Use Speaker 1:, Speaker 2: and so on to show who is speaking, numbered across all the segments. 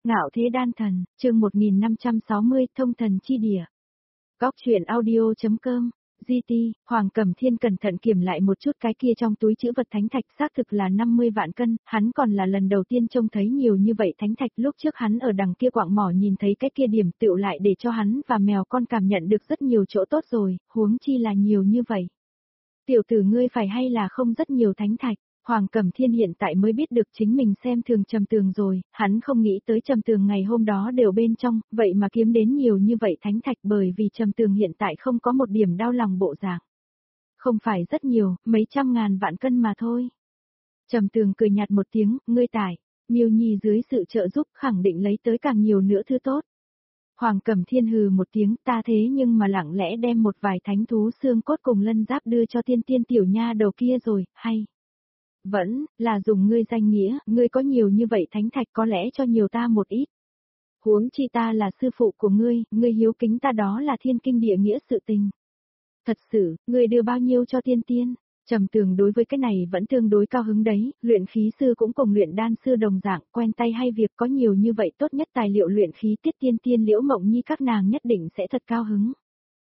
Speaker 1: Ngạo thế đan thần, chương 1560, thông thần chi địa. Góc truyện audio.com, GT, Hoàng Cẩm Thiên cẩn thận kiểm lại một chút cái kia trong túi trữ vật thánh thạch, xác thực là 50 vạn cân, hắn còn là lần đầu tiên trông thấy nhiều như vậy thánh thạch, lúc trước hắn ở đằng kia quạng mỏ nhìn thấy cái kia điểm tựu lại để cho hắn và mèo con cảm nhận được rất nhiều chỗ tốt rồi, huống chi là nhiều như vậy. Tiểu tử ngươi phải hay là không rất nhiều thánh thạch? Hoàng Cẩm Thiên hiện tại mới biết được chính mình xem thường Trầm Tường rồi, hắn không nghĩ tới Trầm Tường ngày hôm đó đều bên trong, vậy mà kiếm đến nhiều như vậy thánh thạch bởi vì Trầm Tường hiện tại không có một điểm đau lòng bộ dạng. Không phải rất nhiều, mấy trăm ngàn vạn cân mà thôi. Trầm Tường cười nhạt một tiếng, ngươi tải, Miêu Nhi dưới sự trợ giúp khẳng định lấy tới càng nhiều nữa thứ tốt. Hoàng Cẩm Thiên hừ một tiếng, ta thế nhưng mà lặng lẽ đem một vài thánh thú xương cốt cùng lân giáp đưa cho tiên tiên tiểu nha đầu kia rồi, hay? Vẫn, là dùng ngươi danh nghĩa, ngươi có nhiều như vậy thánh thạch có lẽ cho nhiều ta một ít. Huống chi ta là sư phụ của ngươi hiếu kính ta đó là thiên kinh địa nghĩa sự tình. Thật sự, ngươi đưa bao nhiêu cho tiên tiên? Trầm Tường đối với cái này vẫn tương đối cao hứng đấy, luyện khí sư cũng cùng luyện đan sư đồng dạng, quen tay hay việc có nhiều như vậy tốt nhất tài liệu luyện khí tiết tiên tiên Liễu Mộng Nhi các nàng nhất định sẽ thật cao hứng.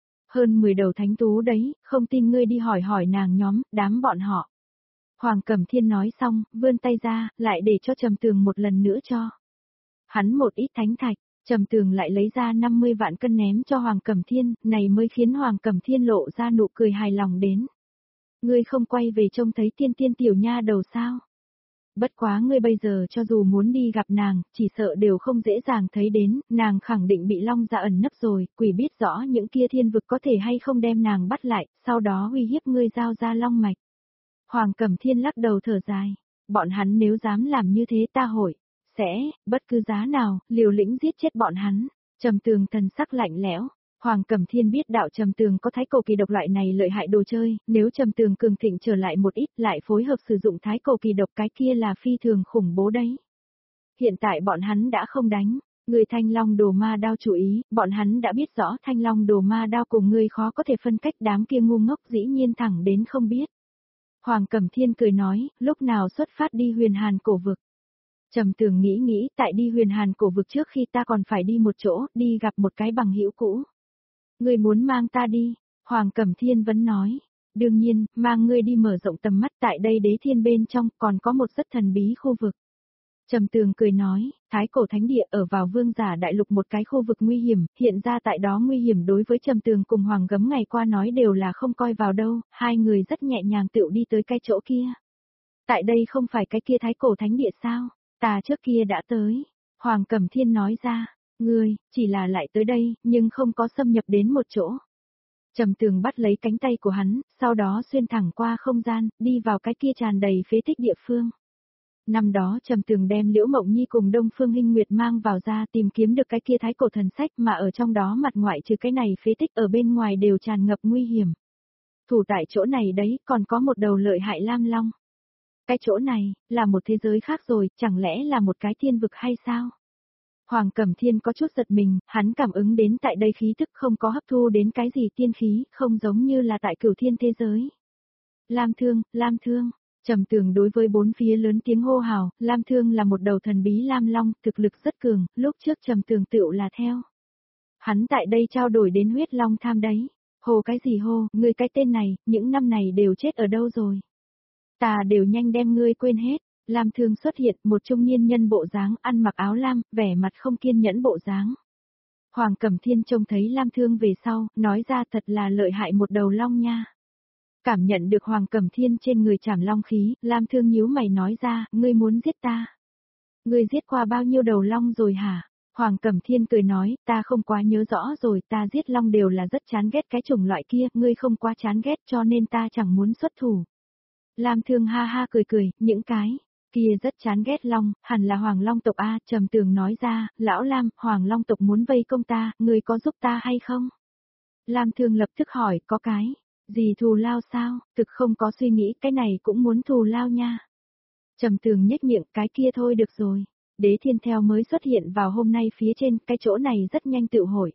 Speaker 1: Hơn 10 đầu thánh thú đấy, không tin ngươi đi hỏi hỏi nàng nhóm, đám bọn họ. Hoàng Cẩm Thiên nói xong, vươn tay ra, lại để cho Trầm Tường một lần nữa cho. Hắn một ít thánh thạch, Trầm Tường lại lấy ra 50 vạn cân ném cho Hoàng Cẩm Thiên, này mới khiến Hoàng Cẩm Thiên lộ ra nụ cười hài lòng đến. Ngươi không quay về trông thấy tiên tiên tiểu nha đầu sao? Bất quá ngươi bây giờ cho dù muốn đi gặp nàng, chỉ sợ đều không dễ dàng thấy đến, nàng khẳng định bị long dạ ẩn nấp rồi, quỷ biết rõ những kia thiên vực có thể hay không đem nàng bắt lại, sau đó uy hiếp ngươi giao ra long mạch. Hoàng Cẩm Thiên lắc đầu thở dài, bọn hắn nếu dám làm như thế ta hội, sẽ, bất cứ giá nào, liều lĩnh giết chết bọn hắn. Trầm Tường thần sắc lạnh lẽo, Hoàng Cẩm Thiên biết đạo Trầm Tường có thái cổ kỳ độc loại này lợi hại đồ chơi, nếu Trầm Tường cường thịnh trở lại một ít lại phối hợp sử dụng thái cổ kỳ độc cái kia là phi thường khủng bố đấy. Hiện tại bọn hắn đã không đánh. Người Thanh Long Đồ Ma Đao chú ý, bọn hắn đã biết rõ Thanh Long Đồ Ma Đao cùng ngươi khó có thể phân cách, đám kia ngu ngốc dĩ nhiên thẳng đến không biết. Hoàng Cẩm Thiên cười nói, lúc nào xuất phát đi Huyền Hàn cổ vực. Trầm Tường nghĩ, tại đi Huyền Hàn cổ vực trước khi ta còn phải đi một chỗ, đi gặp một cái bằng hữu cũ. Ngươi muốn mang ta đi? Hoàng Cẩm Thiên vẫn nói, đương nhiên, mang ngươi đi mở rộng tầm mắt, tại đây Đế Thiên bên trong còn có một rất thần bí khu vực. Trầm Tường cười nói, Thái cổ thánh địa ở vào Vương Giả Đại Lục một cái khu vực nguy hiểm, hiện ra tại đó nguy hiểm đối với Trầm Tường cùng Hoàng Gấm ngày qua nói đều là không coi vào đâu, hai người rất nhẹ nhàng tựu đi tới cái chỗ kia. Tại đây không phải cái kia Thái cổ thánh địa sao? Ta trước kia đã tới. Hoàng Cẩm Thiên nói ra, ngươi, chỉ là lại tới đây, nhưng không có xâm nhập đến một chỗ. Trầm Tường bắt lấy cánh tay của hắn, sau đó xuyên thẳng qua không gian, đi vào cái kia tràn đầy phế tích địa phương. Năm đó Trầm Tường đem Liễu Mộng Nhi cùng Đông Phương Hinh Nguyệt mang vào ra tìm kiếm được cái kia thái cổ thần sách mà ở trong đó mặt ngoại trừ cái này phế tích ở bên ngoài đều tràn ngập nguy hiểm. Thủ tại chỗ này đấy còn có một đầu lợi hại lam long. Cái chỗ này, là một thế giới khác rồi, chẳng lẽ là một cái thiên vực hay sao? Hoàng Cẩm Thiên có chút giật mình, hắn cảm ứng đến tại đây khí thức không có hấp thu đến cái gì tiên khí, không giống như là tại cửu thiên thế giới. Lam Thương. Trầm Tường đối với bốn phía lớn tiếng hô hào, Lam Thương là một đầu thần bí lam long, thực lực rất cường, lúc trước Trầm Tường tựu là theo. Hắn tại đây trao đổi đến huyết long tham đấy. Hồ cái gì hô, ngươi cái tên này, những năm này đều chết ở đâu rồi? Ta đều nhanh đem ngươi quên hết. Lam Thương xuất hiện, một trung niên nhân bộ dáng, ăn mặc áo lam, vẻ mặt không kiên nhẫn bộ dáng. Hoàng Cẩm Thiên trông thấy Lam Thương về sau, nói ra thật là lợi hại một đầu long nha. Cảm nhận được Hoàng Cẩm Thiên trên người trảm long khí, Lam Thương nhíu mày nói ra, ngươi muốn giết ta. Ngươi giết qua bao nhiêu đầu long rồi hả? Hoàng Cẩm Thiên cười nói, ta không quá nhớ rõ rồi, ta giết long đều là rất chán ghét cái chủng loại kia, ngươi không quá chán ghét cho nên ta chẳng muốn xuất thủ. Lam Thương ha ha cười, những cái kia rất chán ghét long, hẳn là Hoàng Long tộc A. Trầm Tường nói ra, lão Lam, Hoàng Long tộc muốn vây công ta, ngươi có giúp ta hay không? Lam Thương lập tức hỏi, có cái gì thù lao sao? Thực không có suy nghĩ, cái này cũng muốn thù lao nha. Trầm Tường nhếch miệng, cái kia thôi được rồi. Đế Thiên theo mới xuất hiện vào hôm nay phía trên, cái chỗ này rất nhanh tự hội.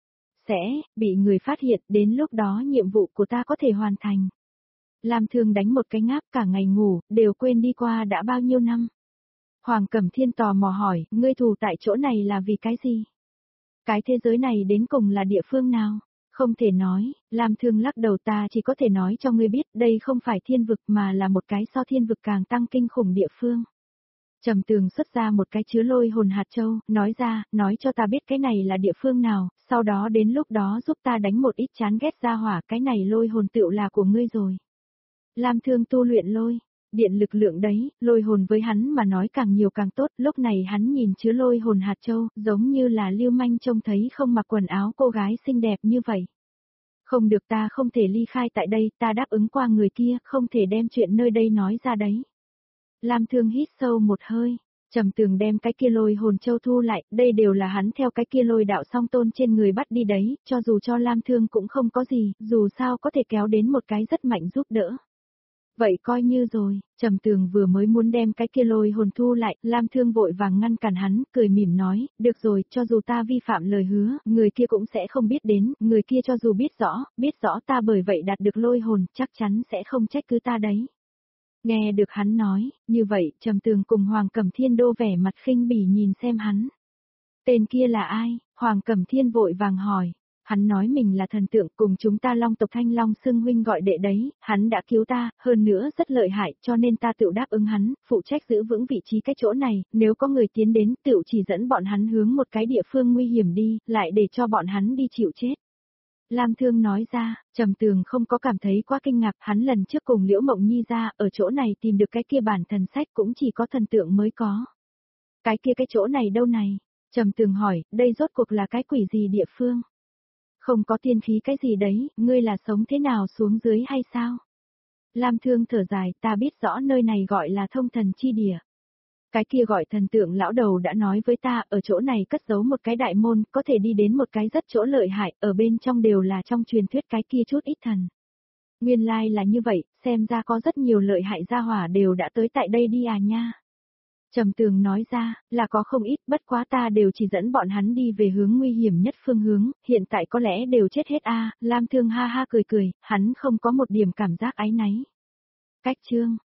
Speaker 1: Sẽ bị người phát hiện, đến lúc đó nhiệm vụ của ta có thể hoàn thành. Lam Thương đánh một cái ngáp, cả ngày ngủ, đều quên đi qua đã bao nhiêu năm. Hoàng Cẩm Thiên tò mò hỏi, ngươi thù tại chỗ này là vì cái gì? Cái thế giới này đến cùng là địa phương nào? Không thể nói, Lam Thương lắc đầu, ta chỉ có thể nói cho ngươi biết đây không phải thiên vực mà là một cái so thiên vực càng tăng kinh khủng địa phương. Trầm Tường xuất ra một cái chứa lôi hồn hạt châu, nói ra, nói cho ta biết cái này là địa phương nào, sau đó đến lúc đó giúp ta đánh một ít chán ghét ra hỏa, cái này lôi hồn tựu là của ngươi rồi. Lam Thương tu luyện lôi điện lực lượng đấy, lôi hồn với hắn mà nói càng nhiều càng tốt, lúc này hắn nhìn chứa lôi hồn hạt châu, giống như là lưu manh trông thấy không mặc quần áo cô gái xinh đẹp như vậy. Không được, ta không thể ly khai tại đây, ta đáp ứng qua người kia, không thể đem chuyện nơi đây nói ra đấy. Lam Thương hít sâu một hơi, Trầm Tường đem cái kia lôi hồn châu thu lại, đây đều là hắn theo cái kia lôi đạo song tôn trên người bắt đi đấy, cho dù cho Lam Thương cũng không có gì, dù sao có thể kéo đến một cái rất mạnh giúp đỡ. Vậy coi như rồi, Trầm Tường vừa mới muốn đem cái kia lôi hồn thu lại, Lam Thương vội vàng ngăn cản hắn, cười mỉm nói, được rồi, cho dù ta vi phạm lời hứa, người kia cũng sẽ không biết đến, người kia cho dù biết rõ ta bởi vậy đạt được lôi hồn, chắc chắn sẽ không trách cứ ta đấy. Nghe được hắn nói, như vậy, Trầm Tường cùng Hoàng Cẩm Thiên đô vẻ mặt khinh bỉ nhìn xem hắn. Tên kia là ai? Hoàng Cẩm Thiên vội vàng hỏi. Hắn nói mình là thần tượng, cùng chúng ta Long tộc Thanh Long xưng huynh gọi đệ đấy, hắn đã cứu ta, hơn nữa rất lợi hại, cho nên ta tự đáp ứng hắn, phụ trách giữ vững vị trí cái chỗ này, nếu có người tiến đến, tự chỉ dẫn bọn hắn hướng một cái địa phương nguy hiểm đi, lại để cho bọn hắn đi chịu chết. Lam Thương nói ra, Trầm Tường không có cảm thấy quá kinh ngạc, hắn lần trước cùng Liễu Mộng Nhi ra, ở chỗ này tìm được cái kia bản thần sách cũng chỉ có thần tượng mới có. Cái kia cái chỗ này đâu này? Trầm Tường hỏi, đây rốt cuộc là cái quỷ gì địa phương? Không có tiên khí cái gì đấy, ngươi là sống thế nào xuống dưới hay sao? Lam Thương thở dài, ta biết rõ nơi này gọi là thông thần chi địa. Cái kia gọi thần tượng lão đầu đã nói với ta, ở chỗ này cất giấu một cái đại môn, có thể đi đến một cái rất chỗ lợi hại, ở bên trong đều là trong truyền thuyết cái kia chút ít thần. Nguyên lai là như vậy, xem ra có rất nhiều lợi hại gia hỏa đều đã tới tại đây đi à nha. Trầm Tường nói ra, là có không ít, bất quá ta đều chỉ dẫn bọn hắn đi về hướng nguy hiểm nhất phương hướng, hiện tại có lẽ đều chết hết a. Lam Thương ha ha cười cười, hắn không có một điểm cảm giác áy náy. Cách chương